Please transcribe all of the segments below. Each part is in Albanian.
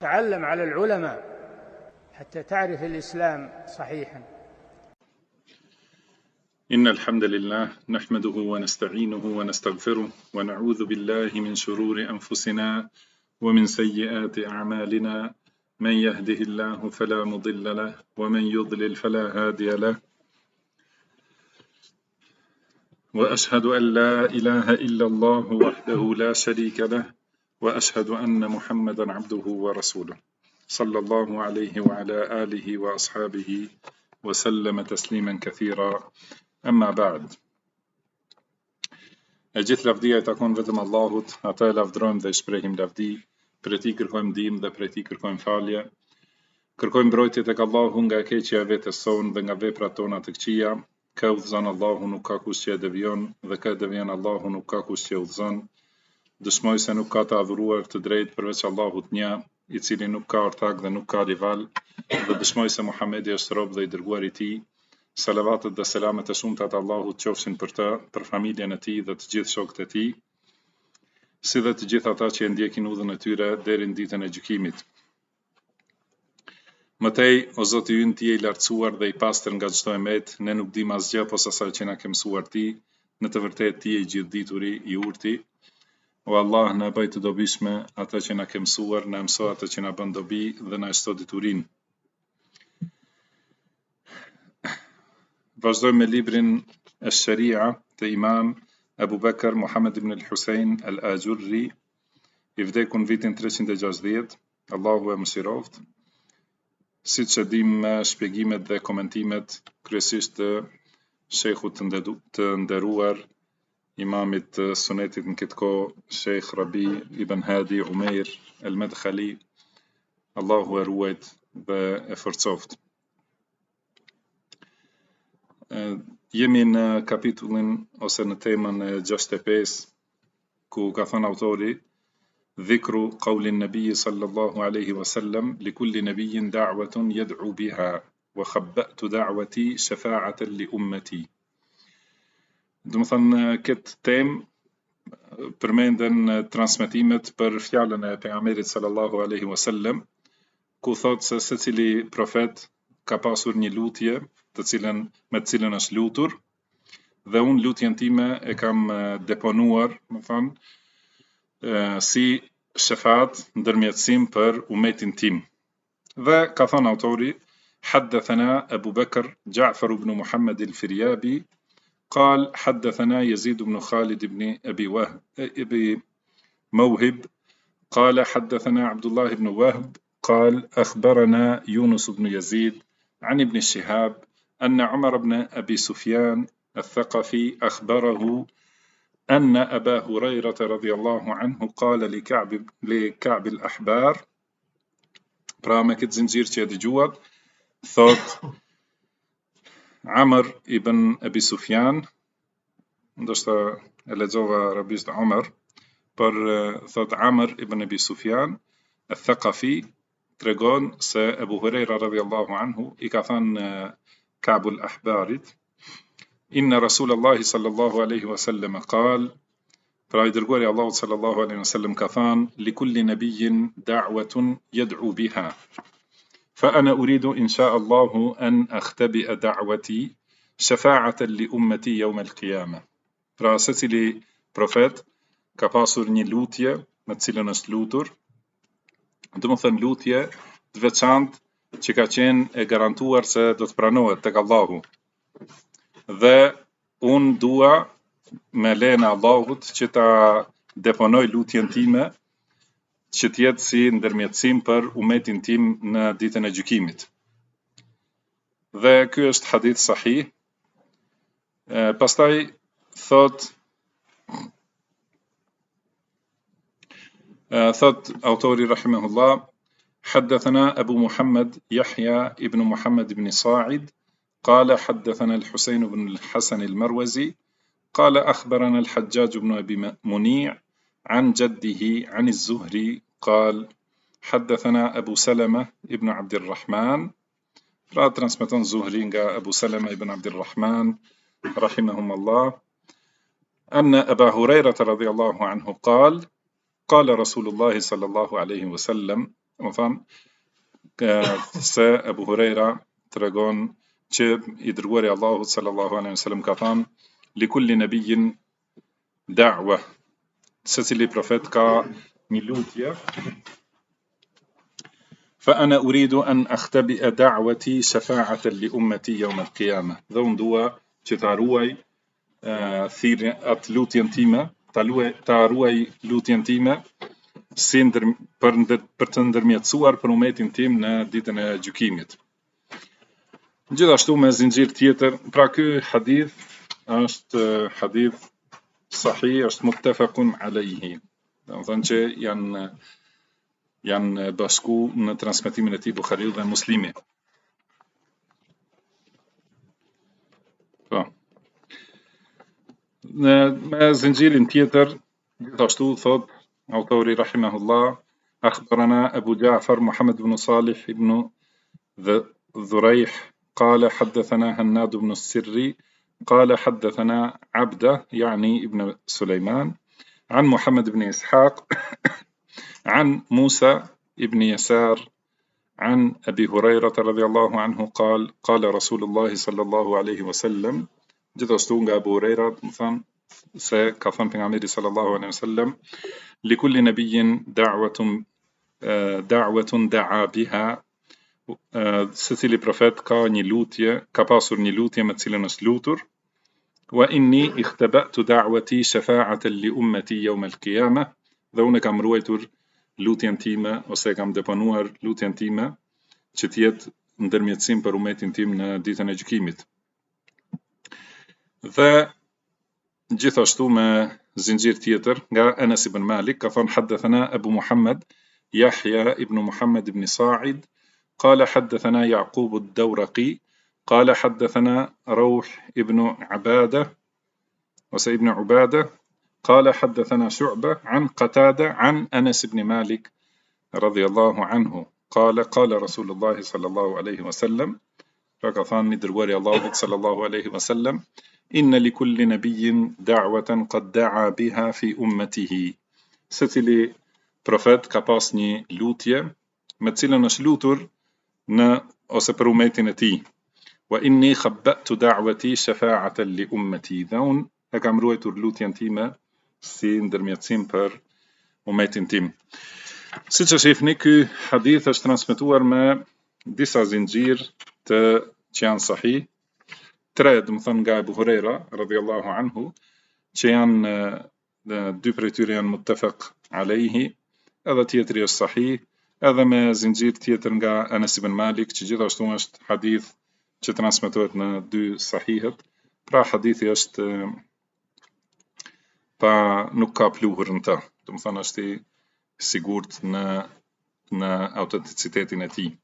تعلم على العلماء حتى تعرف الإسلام صحيحا. إن الحمد لله نحمده ونستعينه ونستغفره ونعوذ بالله من شرور أنفسنا ومن سيئات أعمالنا، من يهده الله فلا مضل له ومن يضلل فلا هادي له، وأشهد أن لا إله إلا الله وحده لا شريك له، وأشهد أن محمدا عبده ورسوله صلى الله عليه وعلى آله وأصحابه وسلم تسليما كثيرا. أما بعد. E gjithë lavdia e takon vetëm Allahut, ata e lavdrojmë dhe shprehim lavdi, prej tij kërkojmë ndihmë dhe prej tij kërkojmë falje. Kërkojmë mbrojtje tek Allahu nga e keqja e vetes sonë dhe nga veprat tona të këqija. Ka udhëzon Allahu, nuk ka kush që e devion, dhe ka devion Allahu, nuk ka kush që e udhëzon. Dëshmoj se nuk ka të adhuruar të drejtë përveç Allahut një, i cili nuk ka ortak dhe nuk ka rival, dhe dëshmoj se Muhamedi është rob dhe i dërguar i tij. Salavatet dhe selamet e shumta të Allahut qofshin për të, për familjen e tij dhe të gjithë shokët e tij, si dhe të gjithë ata që e ndjekin udhën e tyre deri në ditën e gjykimit. Mëtej, o Zoti ynë, ti je i lartësuar dhe i pastër nga çdo emet, ne nuk dim asgjë posa asaj që na ke mësuar ti, në të vërtetë ti je i gjithdituri, i urti. O Allah, na bëj të dobishme ata që na ke mësuar, na mëso ata që na bën dobi dhe na shto diturinë. Vazhdojmë me librin e Sharia të Imam Abu Bakr Muhammad ibn al-Husayn al-Ajurri, i vdekur në vitin 360, Allahu e mëshiroft. Siç e dim me shpjegimet dhe komentimet kryesisht të shejkhut të nderuar, imamit të sunetit në këtë kohë, Sheikh Rabi ibn Hadi Umair al-Madkhali, Allahu e ruajt dhe e forcoft. Jemi në kapitullin ose në temën e 65, ku ka thënë autori: Dhikru qaulin nabiyyi sallallahu alaihi wasallam li kulli nabiyyin da'watun yad'u biha wa khabba'tu da'wati shafa'atan li ummati. Do të thënë, këtë temë përmenden transmetimet për fjalën e pejgamberit sallallahu alaihi wasallam, ku thotë se secili profet ka pasur një lutje me të cilën është lutur, dhe unë lutjen time e kam deponuar, si shefat, ndërmjetësim për umetin tim. Dhe ka thënë autori: Haddathana Abu Bakr Ja'far ibn Muhammad al-Firyabi, قال حدثنا يزيد بن خالد بن أبي موهب قال حدثنا عبد الله بن وهب قال أخبرنا يونس بن يزيد عن ابن الشهاب أن عمر بن أبي سفيان الثقفي أخبره أن أبا هريرة رضي الله عنه قال لكعب الأحبار. Pra me këtë zinxhir që e dëgjuat, thot Amr ibn Abi Sufjan, ndoshta e lexova arabisht Umar, por thot Amr ibn Abi Sufjan al-Thaqafi tregon se Abu Huraira radhiyallahu anhu i ka thënë Ka'bul Ahbarit: Inna Rasulullahi sallallahu alaihi wasallam qal, pra i dërguari Allahut sallallahu alaihi wasallam ka thënë: Li kulli nabiyyin da'watun yad'u biha, fa ana uridu insha Allahu an akhtabi'a da'wati shafa'atan li ummati yawm al-qiyamah. Pra secili profet ka pasur një lutje me të cilën është lutur, do të thënë lutje të veçantë që ka qenë e garantuar se do të pranohet tek Allahu. Dhe unë dua me lejen e Allahut që ta deponoj lutjen time, që të jetë si ndërmjetësim për umetin tim në ditën e gjykimit. Dhe ky është hadith sahih. Pastaj thot autori rahimahullah: حدثنا أبو محمد يحيى ابن محمد بن صاعد قال حدثنا الحسين بن الحسن المروزي قال أخبرنا الحجاج بن أبي منيع عن جده عن الزهري قال حدثنا أبو سلمة ابن عبد الرحمن. Pra transmeton Zuhri nga Abu Salama ibn Abdurrahman رحمهم الله أن أبا هريرة رضي الله عنه قال قال رسول الله صلى الله عليه وسلم Më thanë se Abu Huraira tregon që i dërguari i Allahut sallallahu alaihi wasallam ka thënë li kulli nabiyyin da'wa, secili profet ka një lutje. Fa ana uridu an akhtabi'a da'wati shafa'atan li ummati yawm al-qiyamah. Dhe unë dua që ta ruaj thirrjen atë lutjen time, ta ruaj lutjen time si për të ndërmjetësuar për umetin tim në ditën e gjykimit. Gjithashtu me zinxhir tjetër, pra ky hadith është hadith sahih, është muttafaqun alayhi. Domethënë që janë bashku në transmetimin e tij Buhariu dhe Muslimi. Po. Me zinxhirin tjetër, gjithashtu thot autori rahimahullah, akhbarana Abu Ja'far Muhammad ibn Salih ibn ذريح قال حدثنا هناد بن السري قال حدثنا عبده يعني ابن سليمان عن محمد بن إسحاق عن موسى بن يسار عن أبي هريرة رضي الله عنه قال قال رسول الله صلى الله عليه وسلم gjithashtu nga Abu Huraira thon se ka thënë pejgamberi sallallahu alaihi wasallam likulli nabiyyin da'watun da'a biha, secili profet ka një lutje, ka pasur një lutje me cilën është lutur. Wa inni ikhtaba'tu da'wati shafa'atan li ummati yawm al-qiyamah, dhe unë kam ruajtur lutjen time ose kam deponuar lutjen time që të jetë ndërmjetësim për umetin tim në ditën e gjykimit. Dhe gjithashtu me zinxhir tjetër nga Anas ibn Malik ka thënë haddathana Abu Muhammad Yahya ibn Muhammad ibn Sa'id قال حدثنا يعقوب الدورقي قال حدثنا روح ابن عبادة وسيد بن عبادة قال حدثنا شعبة عن قتادة عن أنس بن مالك رضي الله عنه قال قال رسول الله صلى الله عليه وسلم فكثان دروري الله صلى الله عليه وسلم إن لكل نبي دعوة قد دعا بها في أمته. Secili profet ka pas një lutje me cilën është lutur në ose për umetin e tij. Wa inni khabba'tu da'wati shafa'atan li ummati. Dhe unë e kam ruajtur lutjen time si ndërmjetësim për umetin tim. Siç e shihni, ky hadith është transmetuar me disa zinxhir që janë sahih. 3, domethënë nga Abu Huraira radhiyallahu anhu, që janë dy prej tyre janë muttafaq alayhi, edhe tjetri është sahih, edhe me zinxhir tjetër nga Anas ibn Malik, që gjithashtu është hadith që transmetohet në dy sahihet. Pra hadithi është nuk ka pluhur në të, domethënë është i sigurt në autenticitetin e tij.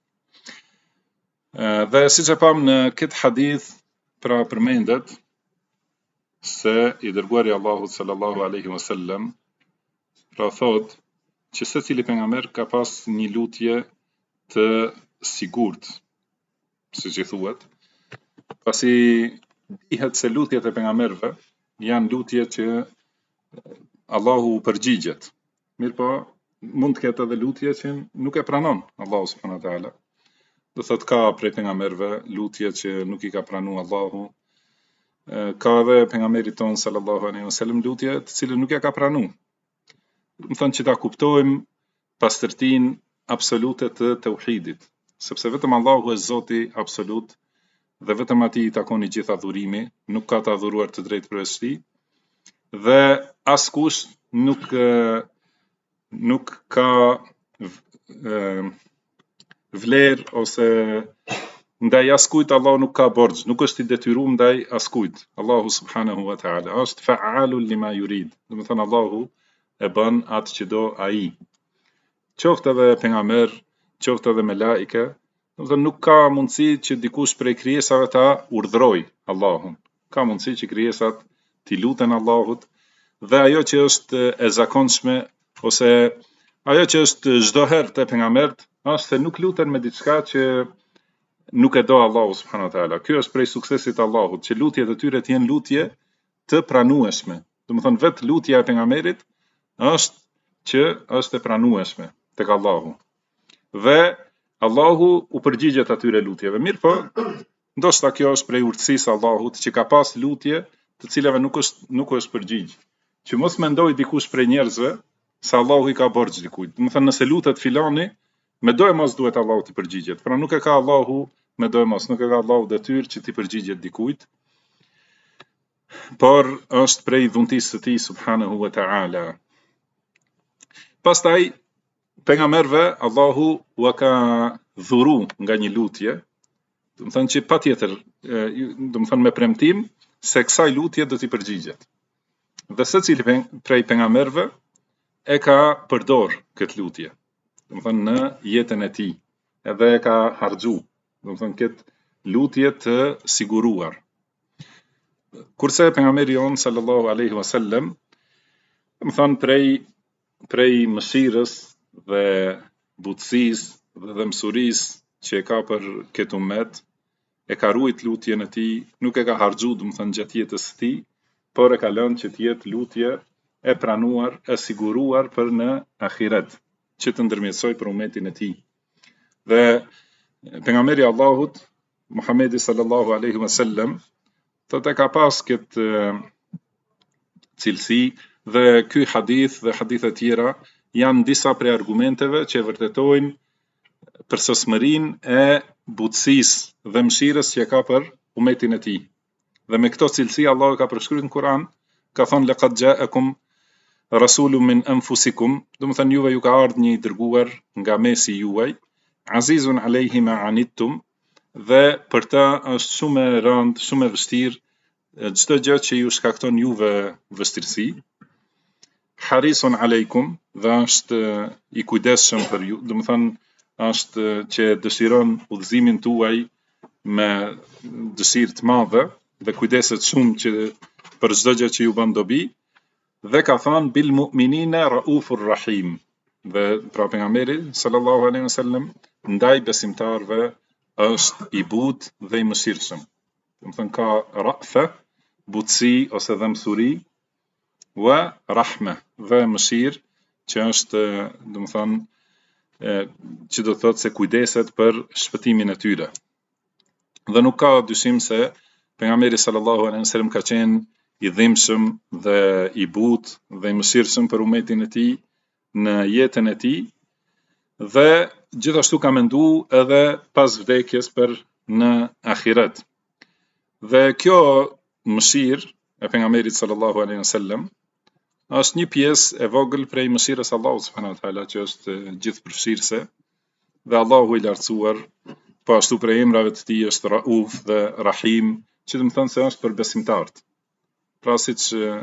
Dhe siç e pam në këtë hadith, pra përmendet se i dërguari Allahut sallallahu alaihi wasallam pra thot që secili pejgamber ka pas një lutje të sigurt, siç i thuhet, pasi dihet se lutjet e pejgamberëve janë lutje që Allahu përgjigjet. Mirpo mund të ketë edhe lutje që nuk e pranon Allahu subhanahu wa taala. Do thot ka prej pejgamberëve lutje që nuk i ka pranuar Allahu. Ka edhe pejgamberi ton sallallahu alaihi wasallam lutje të cilën nuk ja ka pranuar. Më thënë që ta kuptojmë pastërtinë absolute të tauhidit, sepse vetëm Allahu është Zoti absolut dhe vetëm atij i takon i gjitha adhurimi, nuk ka të adhuruar të drejtë përveç tij, dhe askush nuk ka vlerë ose ndaj askujt Allahu nuk ka borxh, nuk është i detyruar ndaj askujt. Allahu subhanahu wa taala është fa'alun lima yurid. Do të thënë Allahu e bën atë që do ai. Qoftë edhe pejgamber, qoftë edhe melaike, do të thënë nuk ka mundësi që dikush prej krijesave ta urdhëroj Allahun. Ka mundësi që krijesat t'i luten Allahut, dhe ajo që është e zakonshme ose ajo që është çdo herë te pejgambert është se nuk luten me diçka që nuk e do Allahu subhanahu wa taala. Ky është prej suksesit të Allahut, që lutjet e tyre të jenë lutje të pranueshme. Do të thënë vetë lutja e pejgamberit është që është e pranueshme tek Allahu. dhe Allahu u përgjigjet atyre lutjeve. Mirë po, ndoshta kjo është prej urtësisë Allahut që ka pas lutje të cilave nuk është përgjigj. Që mos mendoj dikush prej njerëzve se Allahu i ka borxh dikujt. Do të thënë nëse lutet filani, me do e mos duhet Allahu të përgjigjet. Pra nuk e ka Allahu me do e mos, nuk e ka Allahu detyrë që të përgjigjet dikujt. Por është prej dhuntisë së tij subhanahu wa ta'ala. Pastaj pejgamberëve Allahu u ka dhuru nga një lutje, do të thënë që patjetër, do të thënë me premtim se kësaj lutje do t'i përgjigjet. Dhe secili prej pejgamberëve e ka përdor këtë lutje, do të thënë në jetën e tij, edhe e ka harxhu, do të thënë këtë lutje të siguruar. Kurse pejgamberi jon sallallahu alaihi wasallam, do të thënë prej mëshirës dhe butësisë dhe mësurisë që e ka për këtë ummet, e ka ruajt lutjen e tij, nuk e ka harxhu, do të thënë gjatë jetës së tij, por e ka lënë që të jetë lutje e pranuar, e siguruar për në ahiret, që të ndërmjetësoj për ummetin e tij. Dhe pejgamberi Allahut, Muhamedi sallallahu alaihi wasallam, thotë ka pas këtë cilësi dhe ky hadith dhe hadithe tjera janë disa prej argumenteve që vërtetojnë përsosmërinë e butësisë dhe mëshirës që ka për ummetin e tij. Dhe me këto cilësi Allahu ka përshkruar në Kur'an, ka thonë laqad ja'akum rasulun min anfusikum, do të thënë juve ju ka ardhur një i dërguar nga mesi juaj, azizun alayhi ma anittum, dhe për ta është shumë e rëndë, shumë e vështirë çdo gjë që ju shkakton juve vështirësi. Harisun alaykum, dhe është i kujdesshëm për ju, do të thënë është që dëshiron udhëzimin tuaj me dëshirë të madhe dhe kujdeset shumë që për çdo gjë që ju bën dobi, dhe ka thënë bil mu'minina raufur rahim. Dhe pra pejgamberi sallallahu alaihi wasallam ndaj besimtarëve është i butë dhe i mëshirshëm. Do të thënë ka rafa, butësi ose dhe mësuri, wa rahme, dhe mëshirë që është, do të thënë, që do të thotë se kujdeset për shpëtimin e tyre. Dhe nuk ka dyshim se pejgamberi sallallahu alaihi wasallam ka qenë i dhimbshëm dhe i butë dhe i mëshirshëm për ummetin e tij në jetën e tij, dhe gjithashtu ka menduar edhe pas vdekjes për në ahiret. Dhe kjo mëshirë e pejgamberit sallallahu alaihi wasallam është një pjesë e vogël prej mëshirës Allahut subhanahu wa taala, që është gjithëpërfshirëse, dhe Allahu i lartësuar po ashtu prej emrave të tij është Rauf dhe Rahim, që do të thënë se është për besimtarët. Pra siç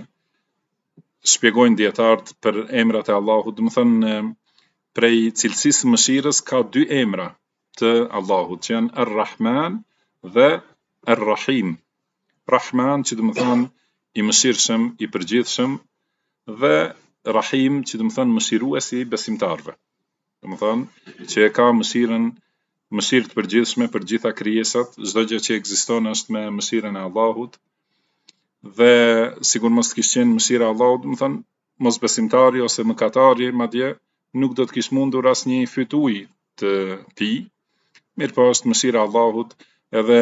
shpjegojnë dietarët për emrat e Allahut, do të thënë prej cilësisë së mëshirës ka dy emra të Allahut, që janë Ar-Rahman dhe Ar-Rahim. Rahman që do të thënë i mëshirshëm, i përgjithshëm, dhe Rahim që do të thënë mëshiruesi besimtarëve. Do të thënë që e ka mëshirë të përgjithshme për gjitha krijesat, çdo gjë që ekziston është me mëshirën e Allahut. Dhe sigur mos të kishte qenë mëshira e Allahut, do të thënë mos besimtari ose mëkatari madje nuk do të kishte mundur asnjë fyt ujë të pi. Mirë po është mëshira e Allahut, edhe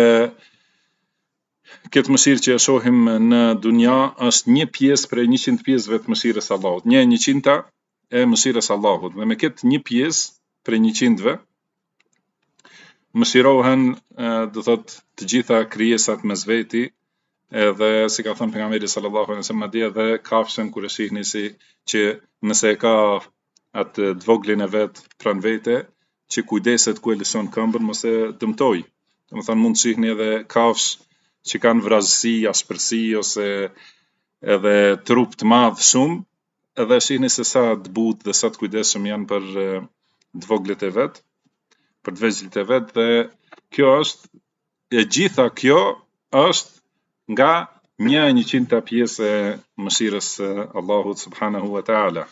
këtë mëshirë që e shohim në dunja është një pjesë prej 100 pjesëve të mëshirës së Allahut, 1/100 e mëshirës së Allahut, dhe me këtë një pjesë prej 100-ve mëshirohen, do thot, të gjitha krijesat mes veti, edhe si ka thënë pejgamberi sallallahu alaihi wasallam madje edhe kafshën kur e shihni si që nëse e ka atë të voglin e vet pranë vete, që kujdeset ku e lëshon këmbën mos e dëmtoj. Do të thënë mund të shihni edhe kafshë që kanë vrazësi, ashpërsi ose edhe trup të madh shumë, edhe shihni se sa të butë dhe sa të kujdesshëm janë për të voglet e vet, për të vegjëlit e vet, dhe kjo është, e gjitha kjo është nga 1/100 pjesë e mëshirës së Allahut subhanahu wa taala.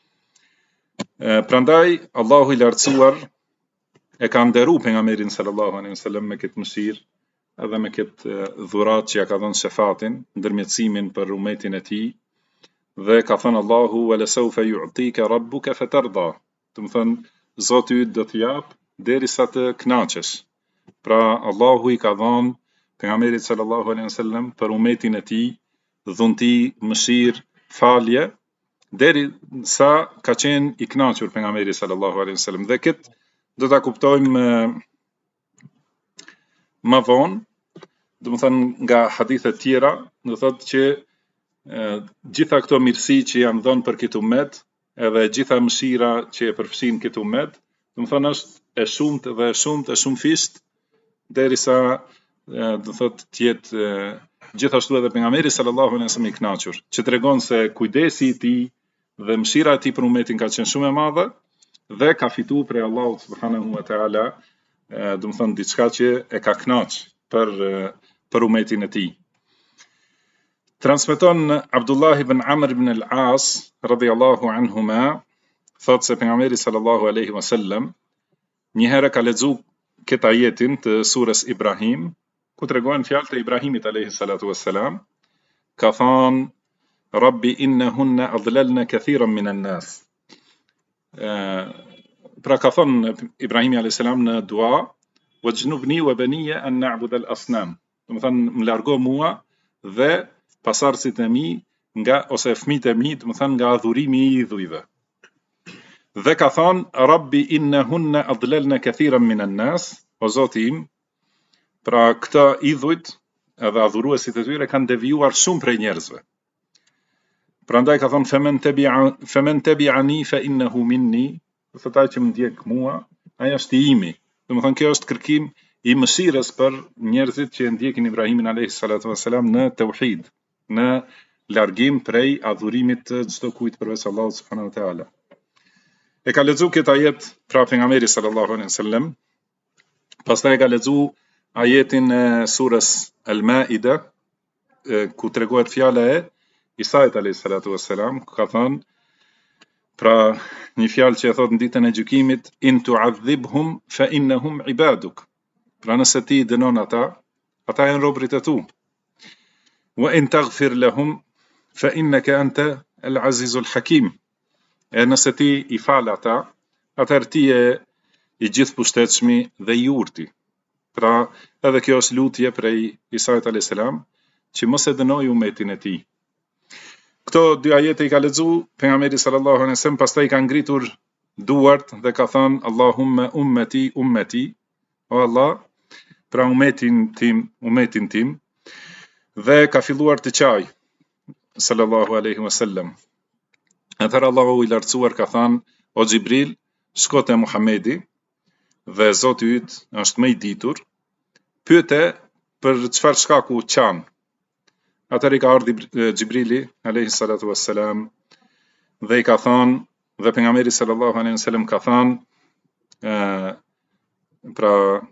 Prandaj Allahu i lartësuar e ka nderuar pejgamberin sallallahu alaihi wasallam me këtë mëshirë, edhe me këtë dhurat që ja ka dhënë shefatin, ndërmjetësimin për ummetin e tij, dhe ka thënë Allahu wala sawfa yu'tika rabbuka fatarda. Do të thënë Zoti yt do të jap derisa të kënaqesh. Pra Allahu i ka dhënë pejgamberit sallallahu alaihi wasallam për umetin e tij dhunti, mëshirë, falje deri sa ka qenë i kënaqur pejgamberi sallallahu alaihi wasallam. Dhe këtë do ta kuptojmë më vonë, do të thënë nga hadithe tjera, do thotë që gjitha këto mirësi që janë dhënë për këtë umet, edhe gjitha mëshira që e përfshin këtë umet, do të thënë është e shumtë dhe e shumë fisht, derisa do thotë të jetë gjithashtu edhe pejgamberi sallallahu alaihi wasallam i kënaqur, që tregon se kujdesi i tij dhe mëshira e tij për umetin ka qenë shumë e madhe dhe ka fituar prej Allahut subhanahu wa taala, do të thënë diçka që e ka kënaq për umetin e tij. Transmeton Abdullah ibn Amr ibn al-As radhiyallahu anhuma, thotë se pejgamberi sallallahu alaihi wasallam një herë ka lexuar këtë ajetin të surës Ibrahim, ku tregon fjalët e Ibrahimit alayhi salatu wassalam, ka thënë Rabbi innahunna adlalna kathiran min an-nas. Pra ka thënë Ibrahimi alayhis salam në dua, wajnubni wa baniya an na'bud al-asnam. Do të thënë më largo mua dhe pasardhësit e mi nga ose fëmijët e mi, do të thënë nga adhurimi i idhujve. Dhe ka thënë Rabbi innahunna adlalna kathiran min an-nas, o Zoti im, pra këta idhujt edhe adhuruesit e tyre kanë devijuar shumë prej njerëzve. Prandaj ka thënë femen tabi'ani fa innahu minni, do të thotë që më ndjek mua, ai është i imi. Do të thënë kjo është kërkim i mëshirës për njerëzit që ndjekin Ibrahimin alayhi salatu wassalam në tauhid, në largim prej adhurimit të çdo kujt përveç Allahut subhanahu wa taala. E ka lexuar këtë ajet pra pejgamberi sallallahu alaihi wasallam, pastaj e ka lexuar ajetin e surës Al-Maida, ku tregohet fjala e Isait alayhi salatu wassalam, ka thënë pra një fjalë që e thot në ditën e gjykimit, in tu'adhibhum fa innahum ibaduk. Pra nëse ti dënon ata janë robërit e tu. Wa in taghfir lahum fa innaka anta al-azizul hakim. E nëse ti i fal ata, atëherë ti je i gjithëpushtetshmi dhe i urti. Pra edhe kjo është lutje prej Isait alayhis salam që mos e dënoj umetin e tij. Këto dy ajete i ka lexuar pejgamberi sallallahu alaihi wasallam, pastaj ka ngritur duart dhe ka thënë Allahumma ummati ummati, o Allah, pra umetin tim, dhe ka filluar të qaj sallallahu alaihi wasallam. Atëherë Allahu i lartësuar ka thënë o Xhibril, shko te Muhamedi dhe Zoti yt është më i ditur, pyete për çfarë shkaku qan. Atëherë i ka ardhi Xhibrili alayhi salatu wassalam dhe i ka thënë, dhe pejgamberi sallallahu alaihi wasallam ka thënë pra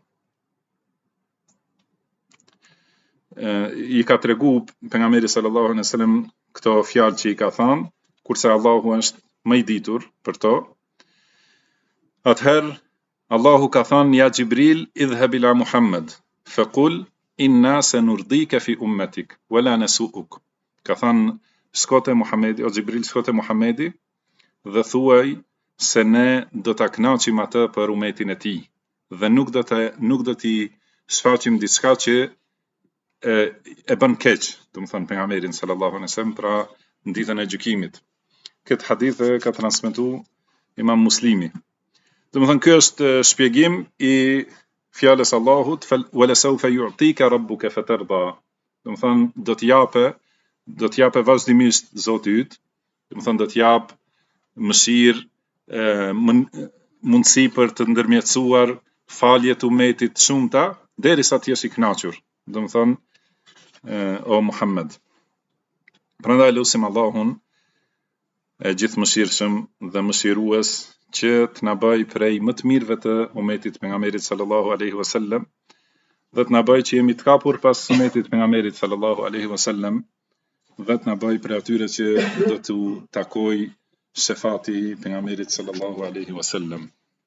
i ka tregu pejgamberi sallallahu alaihi wasallam këto fjalë që i ka thënë, kurse Allahu është më i ditur për to. Atëherë Allahu ka thënë ja Xhibril idhhab ila Muhammad faqul inna sanurdika fi ummatik wala nasu'uk. Ka thënë shkote Muhamedi, o Xhibril, shkote Muhamedi dhe thuaj se ne do ta kënaqim atë për umetin e tij dhe nuk do t'i shfaqim diçka që e bën keq, do të thënë pejgamberin sallallahu alaihi wasallam, pra në ditën e gjykimit. Këtë hadith ka transmetuar Imam Muslimi. Do të thënë ky është shpjegim i fjalës Allahut wala sawfa yu'tika rabbuka fatarda. Do të thënë do të japë vazhdimisht Zoti yt, do të thënë do të jap mëshirë, mundësi për të ndërmjetësuar falje të umetit shumëta derisa të jesh i kënaqur. Do të thënë o Muhammed. Prandaj lutim Allahun e gjithëmëshirshëm dhe mëshirues që të na bëj prej më të mirëve të umetit pejgamberit sallallahu alaihi wasallam dhe të na bëj që jemi të kapur pas sunetit pejgamberit sallallahu alaihi wasallam dhe të na bëj prej atyre që do t'u takoj shefati pejgamberit sallallahu alaihi wasallam.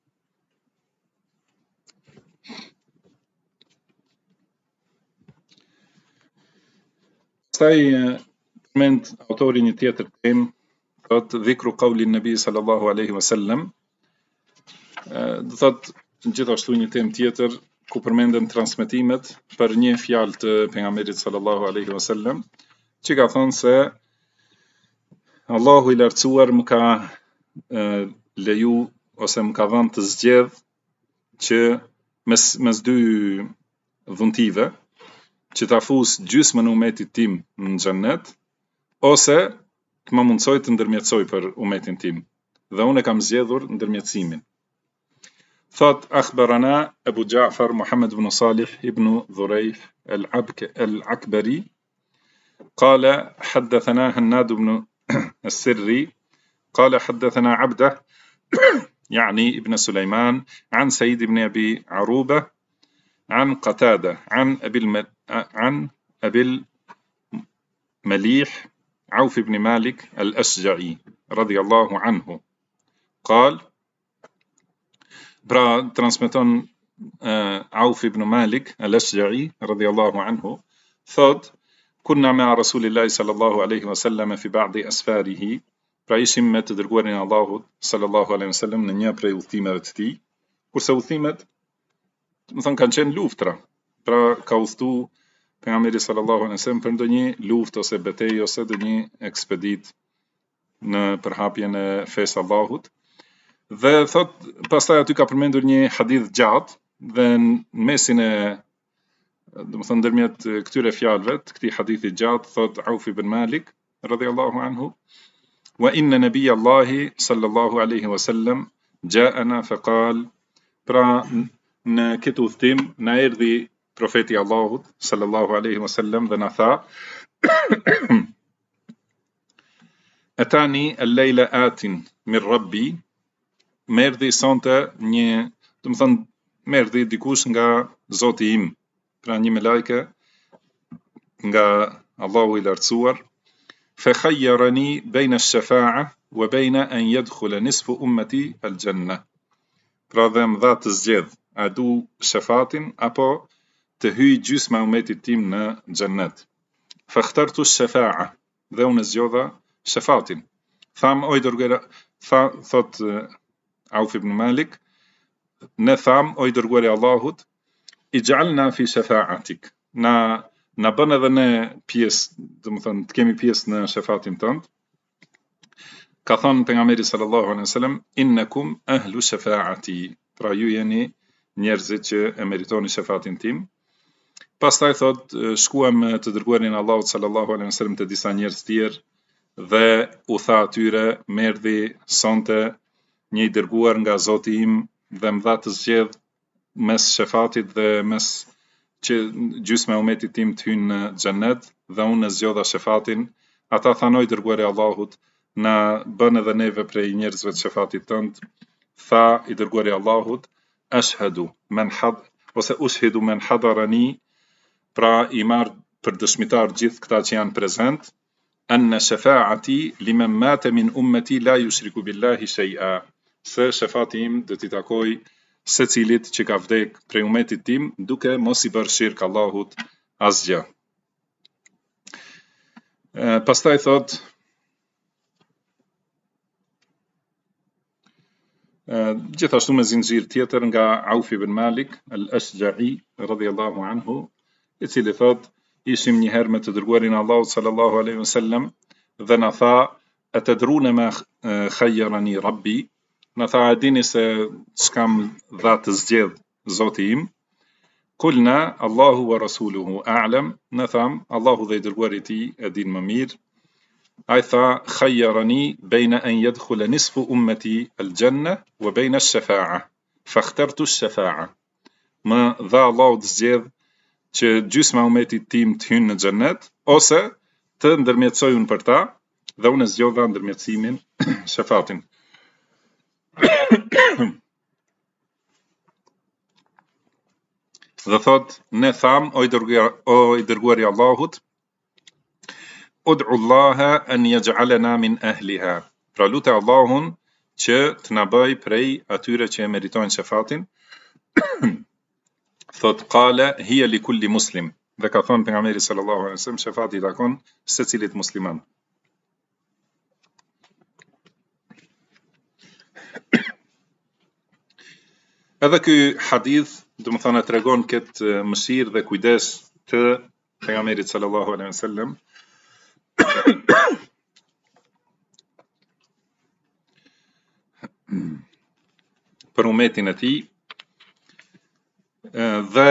Pastaj përmend autori një tjetër temë, thot dhikru qauli nabi sallallahu alaihi wasallam, Do thot gjithashtu një temë tjetër ku përmenden transmetimet për një fjalë të pejgamberit sallallahu alaihi wasallam, që ka thënë se Allahu i lartësuar më ka leju ose më ka dhënë të zgjedh që mes dy dhuntive që ta fus gjysmën e umetit tim në xhennet ose të më mundsoj të ndërmjetësoj për umetin tim, dhe unë e kam zgjedhur ndërmjetësimin. Thot akhbarana Abu Ja'far Muhammad ibn Salih ibn Dhurayf al-Akbari قال حدثنا هناد بن السري قال حدثنا عبده يعني ابن سليمان عن سيد بن أبي عروبة عن قتادة عن أبي المليح عوف بن مالك الأشجعي رضي الله عنه قال برا ترانسميتون عوف بن مالك الأشجعي رضي الله عنه thot كنا مع رسول الله صلى الله عليه وسلم في بعض أسفاره pra ishim me të dërguarin e Allahut sallallahu alaihi wasallam në një prej udhëtimeve të tij, kurse udhëtimet, do të thonë, kanë qenë luftra. Pra ka udhëtu pejgamberi sallallahu alaihi wasallam për ndonjë luftë ose betejë ose ndonjë ekspedit në përhapjen e fesë Allahut. Dhe thot, pastaj aty ka përmendur një hadith gjatë dhe në mesin e, do të thonë, ndërmjet këtyre fjalëve të këtij hadithi gjatë, thot Auf ibn Malik radhiyallahu anhu وإن نبي الله صلى الله عليه وسلم جاءنا فقال pra në këtë udhtim na erdhi profeti i Allahut sallallahu alaihi wasallam dhe na tha Atani al-layla atin min rabbi, më erdhi sonte një, do të thonë, më erdhi dikush nga Zoti im, pra një melajke nga Allahu i lartësuar. فخيرني بين الشفاعة وبين أن يدخل نصف أمتي الجنة. Pra dhe më dha të zgjedh, a du shafatin apo të hyj gjysma e umetit tim në xhennet. Fakhtartu shafa'a, dhe unë zgjodha shafatin. Tham oj dërguar, thot Auf ibn Malik, ne tham oj dërguari i Allahut, ij'alna fi shafa'atik. Na bën edhe ne pjesë, do të thonë, të kemi pjesë në shefatin tënd. Ka thënë pejgamberi sallallahu alaihi wasallam, innakum ahlu shafa'ati, pra ju jeni njerëzit që e meritoni shefatin tim. Pastaj thot, shkuam të dërguarin e Allahut sallallahu alaihi wasallam te disa njerëz tjerë dhe u tha atyre, më erdhi sonte një i dërguar nga Zoti im dhe më dha të zgjedh mes shefatit dhe mes që gjysma e umetit tim të hyjnë në xhennet dhe unë zgjodha shefatin. Ata thanoj dërguari i Allahut, na bën edhe neve prej njerëzve të shefatit tënd. Tha i dërguari i Allahut, ashhadu man had ose ushidu man hadarani, pra i marr për dëshmitar gjithë këta që janë prezent, anna shafa'ati liman mata min ummati la yushriku billahi shay'a, se shefati im do t'i takoj secilit që ka vdek prej umetit tim duke mos i bërë shirk Allahut asgjë. Pastaj thot, gjithashtu me zinxhir tjetër nga Auf ibn Malik al-Ashja'i radhiyallahu anhu, i cili thot, ishim një herë me të dërguarin e Allahut sallallahu alaihi wasallam dhe na tha, atadruna ma khayyarani rabbi, na tha, a dini se ç'kam dha të zgjedh Zoti im? Kulna Allahu wa rasuluhu a'lam, na tham, Allahu dhe i dërguari i tij e din më mirë. Ai tha, khayyarani bayna an yadkhula nisfu ummati al-janna wa bayna ash-shafa'a, fakhtartu ash-shafa'a. Më dha Allahu të zgjedh që gjysma e umetit tim të hyjnë në xhennet ose të ndërmjetësoj unë për ta, dhe unë zgjodha ndërmjetësimin, shefatin. Dhe thot, ne tham, o i dërguari i Allahut, ud'u Allaha an yaj'alana min ahliha, pra lutë Allahun që të na bëj prej atyre që e meritojnë shefatin. Thot, qala hiya li kulli muslim, dhe ka thonë pejgamberi sallallahu alaihi wasallam, shefati i takon secilit musliman. Edhe ky hadith, do të thonë tregon këtë mëshirë dhe kujdes të pejgamberit sallallahu alaihi wasallam për umetin e tij dhe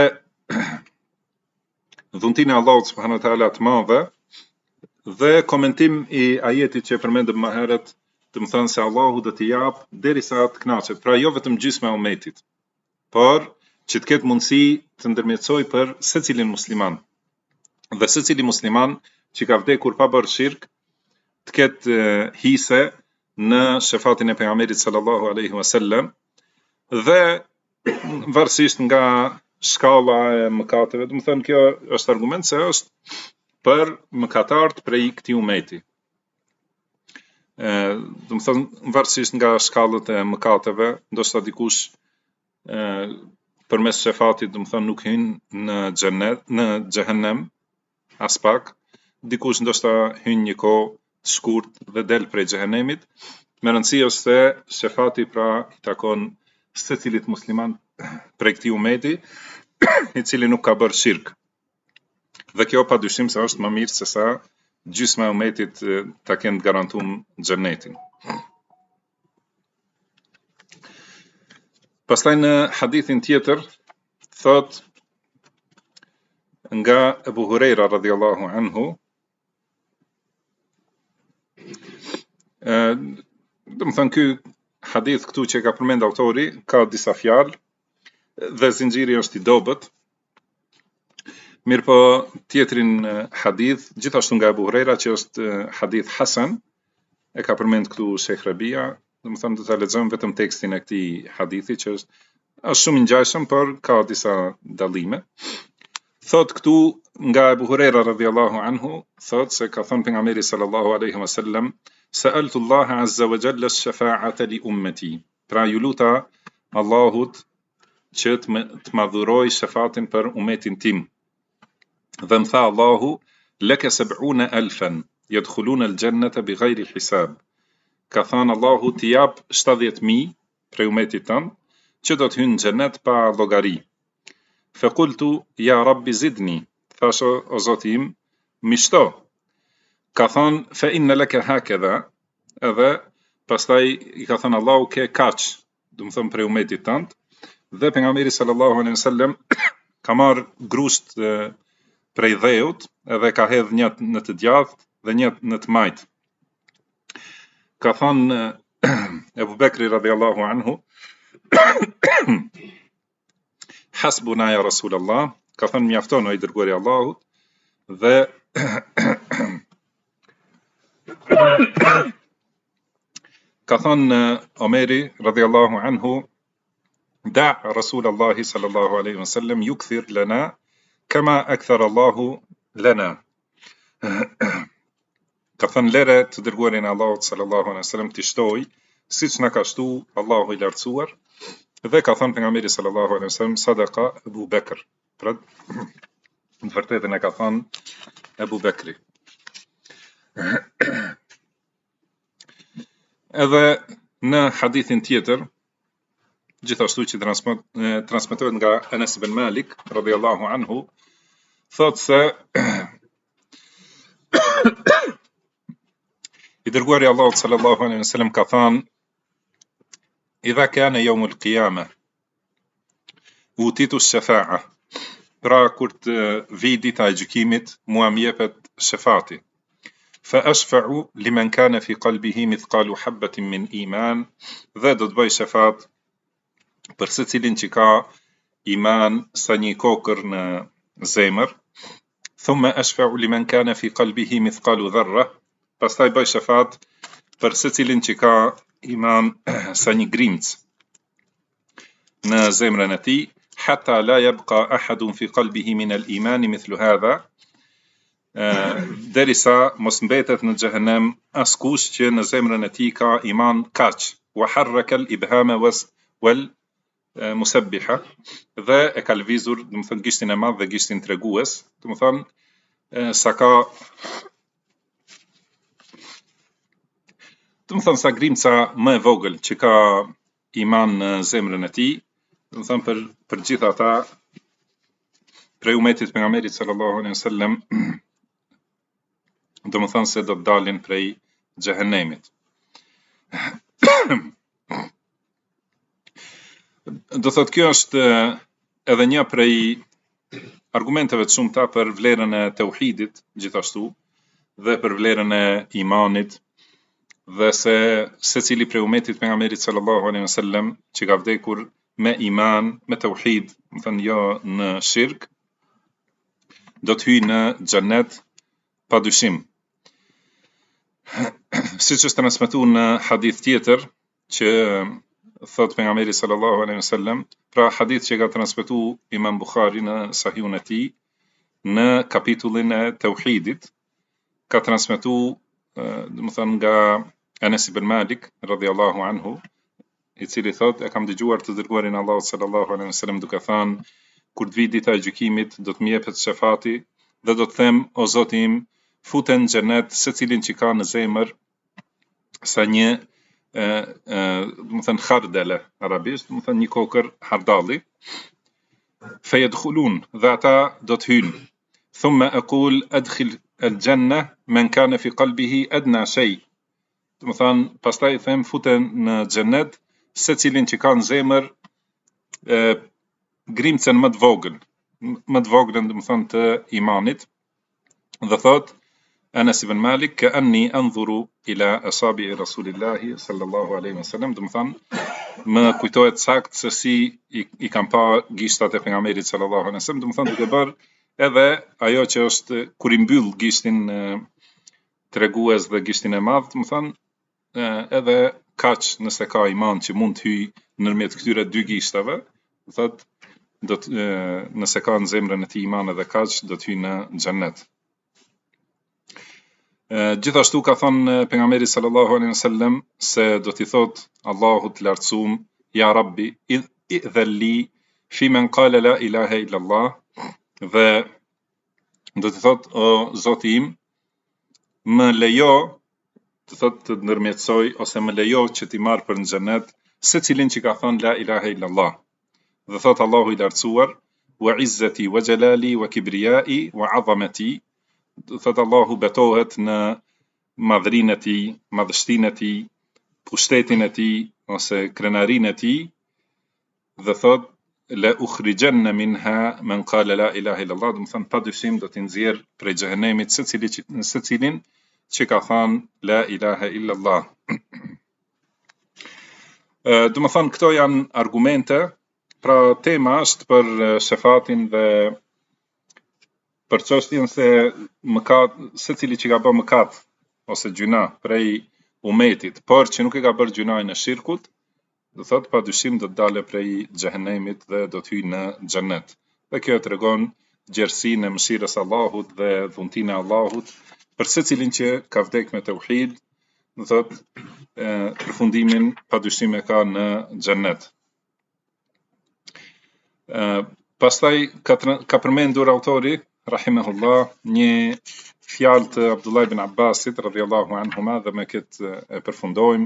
dhuntinë e Allahut subhanahu wa taala të madhe dhe komentim i ajetit që e përmendëm më herët, do të thonë se Allahu do t'i jap derisa të kënaqet, pra jo vetëm gjysma e umetit, por që të ketë mundësi të ndërmjetësoj për secilin musliman. Dhe secili musliman që ka vdekur pa bërë shirk, të ketë hise në shefatin e pejgamberit sallallahu alaihi wasallam dhe varësisht nga shkalla e mëkateve, do të thënë kjo është argument se është për mëkatarët prej këtij umeti. Do të thënë varësisht nga shkallët e mëkateve, ndoshta dikush përmes shefatit, do të thënë nuk hyn në xhenet, në xhehenem as pak, dikush ndoshta hyn një kohë të shkurt dhe del prej xhehenemit. Me rëndësi është se shefati pra i takon secilit musliman prej këtij umeti i cili nuk ka bërë shirk. Dhe kjo padyshim se është më mirë se sa gjysma e umetit ta kenë garantuar xhenetin. Pastaj në hadithin tjetër thot nga Abu Huraira radhiyallahu anhu, do të thënë ky hadith këtu që ka përmend autori ka disa fjalë dhe zinxhiri është i dobët. Mirë po tjetrin hadith, gjithashtu nga Abu Huraira që është hadith Hasan, e ka përmend këtu Sheikh Rabia, do të thënë do ta lexojmë vetëm tekstin e këtij hadithi që është shumë i ngjashëm, por ka disa dallime. Thot këtu nga Abu Huraira radhiyallahu anhu, thot se ka thënë pejgamberi sallallahu alaihi wasallam, sa'altu Allah azza wa jalla ash-shafa'ata li ummati. Pra ju luta Allahut që të madhuroj shefatin për umetin tim. Dhe më tha Allahu, leke 70,000 yadkhuluna al-jannata bighayri hisab. Ka thënë Allahu t'i jap 70,000 prej umetit tënd që do të hynë në xhenet pa llogari. Fa qultu ya rabbi zidni, thash o Zoti im, mishto. Ka thënë fa inna laka hakadha, edhe pastaj i ka thënë Allahu ke kaq, do të thënë prej umetit tënd. Dhe pejgamberi sallallahu alaihi wasallam ka marr grusht prej dheut edhe ka hedh një në të djathtë dhe një në të majt. Ka thënë Abu Bekri radhiyallahu anhu, hasbuna ya Rasulullah, ka thënë mjafton o i dërguari i Allahut dhe ka thënë Omeri radhiyallahu anhu, da Rasulullah sallallahu alaihi wasallam yukthir lana kama akthar Allahu lana. Ka thënë lere të dërguarin e Allahut sallallahu alaihi wasallam të shtoj siç na ka shtu Allahu i lartësuar, dhe ka thënë pejgamberi sallallahu alaihi wasallam sadaqa Abu Bekr. Pra në vërtetën e ka thënë Abu Bekri. Edhe në hadithin tjetër, gjithashtu që transmetohet nga Anas ibn Malik radhiyallahu anhu, thot se i dërguari i Allahut sallallahu alaihi wasallam ka thënë, idha kana yawmul qiyamah utitu shafa'a. Pra kur të vi dita e gjykimit, mua më jepet shefati. Fa ashfa'u liman kana fi qalbihi mithqalu habatin min iman, dhe do të bëj shefat për secilin që ka iman sa një kokër në zemër. Thumma ashfa'u liman kana fi qalbihi mithqalu dharra, pastaj bëj shefat për secilin që ka iman sa një grimc në zemrën e tij, hatta la yabqa ahadun fi qalbihi min al-iman mithlu hadha, derisa mos mbetet në xhehenem askush që në zemrën e tij ka iman kaq. Wa harraka al-ibhama wal musabbiha, dhe e ka lvizur, do të thënë gishtin e madh dhe gishtin tregues, do të thënë sa ka, do të thënë sa grimca më e vogël që ka iman në zemrën e tij, do të thënë për gjithë ata prej umetit pejgamberit sallallahu alaihi wasallam, do të thënë se do të dalin prej xhehenemit. Do thotë kjo është edhe një prej argumenteve të shumta për vlerën e tauhidit gjithashtu dhe për vlerën e imanit dhe se secili prej umetit pejgamberit sallallahu alaihi wasallam që ka vdekur me iman, me tauhid, do thënë jo në shirk, do të hyjë në xhennet padyshim. Siç është transmetuar në hadith tjetër që thot pejgamberi sallallahu alaihi wasallam, pra hadith që ka transmetuar Imam Buhari në Sahihun e tij në kapitullin e tauhidit, ka transmetuar do të thënë nga Anas ibn Malik radhiyallahu anhu, i cili thot e kam dëgjuar të dërguarin Allahu sallallahu alaihi wasallam duke thënë, kur të vi dita e gjykimit do të më jepet shefati dhe do të them, o Zoti im, futen në xhenet secilin që ka në zemër sa një do të thënë khardele arabisht, do të thënë një kokër hardalli, fayadkhulun, dhe ata do të hyjnë. Thumma aqul adkhil al-janna man kana fi qalbihi adna shay. Do të thënë pastaj them futen në xhenet secilin që ka në zemër grimcën më të voglën do të thënë të imanit. Dhe thot Anas ibn Malik, ka anni anzuru ila asabi Rasulillahi sallallahu alaihi wasallam, do të thënë më kujtohet sakt se si i kam pa gishtat e pejgamberit sallallahu alaihi wasallam, do të thënë duke bërë edhe ajo që është kur i mbyll gishtin tregues dhe gishtin e madh, do të thënë edhe kaq nëse ka iman që mund të hyjë ndërmjet këtyre dy gishtave, do thotë do të nëse ka në zemrën e tij iman edhe kaq do të hyjë në xhennet. Gjithashtu ka thënë pejgamberi sallallahu alaihi wasallam se do t'i thot Allahu të lartësuam, ja Rabbi idhën li fi men qala la ilaha illa Allah, dhe do t'i thot, o Zoti im, më lejo të thot të ndërmjetësoj ose më lejo që t'i marr për në xhenet secilin që ka thënë la ilaha illa Allah. Dhe thot Allahu i lartësuar, wa izzati wa jalali wa kibriyai wa azamati, thot Allahu betohet në madhrinë e tij, madhështinë e tij, pushtetin e tij ose krenarinë e tij, dhe thot la ukhrijanna minha man qala la ilaha illa Allah, do të thënë padyshim do t'i nxjerr prej xhehenemit secilin që ka thënë la ilaha illa Allah. Do të thënë këto janë argumente, pra tema është për shefatin dhe për çështjen se mëkat, secili që ka bërë mëkat ose gjuna prej umetit, por që nuk e ka bërë gjunajin e shirkut, do thot padyshim do të dalë prej xhehenemit dhe do të hyjë në xhennet. Dhe kjo tregon gjerësinë e mëshirës së Allahut dhe dhuntinë e Allahut për secilin që ka vdekur me tauhid, do thot përfundimin padyshim e ka në xhennet. Pastaj ka përmendur autori rahimahullah një fjalë të Abdullah ibn Abbasit radhiyallahu anhuma, dhe me këtë e përfundojmë.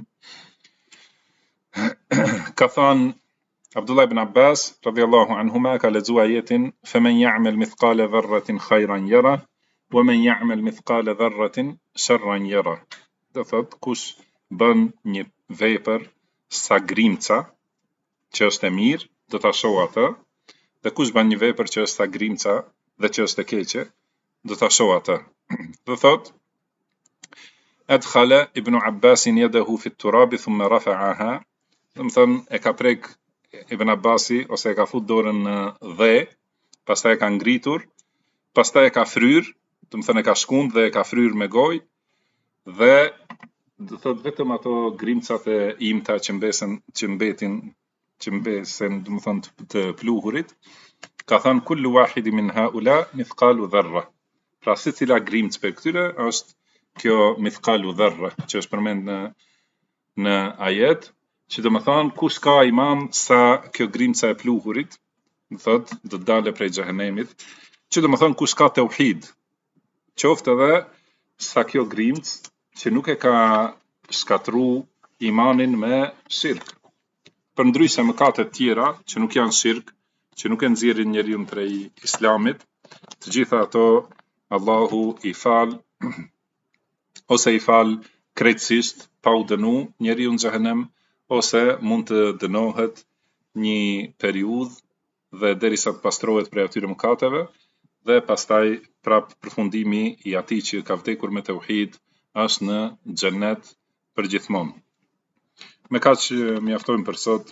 Ka thënë Abdullah ibn Abbas radhiyallahu anhuma, ka lexuar ajetin faman ya'mal mithqala dharratin khayran yara wa man ya'mal mithqala dharratin sharran yara. Do thot kush bën një vepër sa grimca që është e mirë, do ta shohë atë, dhe kush bën një vepër që është sa grimca dhe që është e keqe, do ta shohë atë. Do thot adkhala ibn Abbas yadahu fi at-turab thumma rafa'aha, do të thënë e ka prek Ibn Abbasi ose e ka fut dorën në dhe, pastaj e ka ngritur, pastaj e ka fryr, do të thënë e ka shkund dhe e ka fryr me gojë, dhe do thot vetëm ato grimcat e imta që mbesen, do të thënë të pluhurit, ka thënë kullu wahidi min haula mithqalu dharra. Pra secila grimcë për këtyre është kjo mithqalu dharra që është përmend në ajet, që do të thënë kush ka iman sa kjo grimca e pluhurit, do thot do të dalë prej xhehenemit, që do të thënë kush ka tauhid, qoftë edhe sa kjo grimcë që nuk e ka shkatru imanin me shirk. për ndryshe mëkatet tjera që nuk janë shirk, që nuk e nxjerrin njeriu prej islamit, të gjitha ato Allahu i fal ose i fal krejtësisht pa u dënu njeriu në xhehenem, ose mund të dënohet një periudhë dhe derisa të pastrohet prej atyre mëkateve, dhe pastaj prap përfundimi i atij që ka vdekur me tauhid është në xhennet përgjithmonë. Me kaq mjaftojmë për sot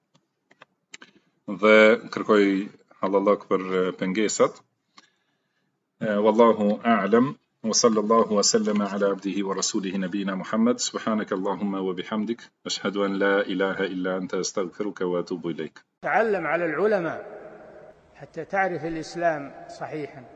dhe kërkoj halallak për pengesat. Wallahu a'lam wa sallallahu wa sallama ala abdihi wa rasulihi nabina Muhammad. Subhanaka Allahumma wa bihamdik, ashhadu an la ilaha illa anta, astaghfiruka wa atubu ilayk. تعلم على العلماء حتى تعرف الإسلام صحيحا.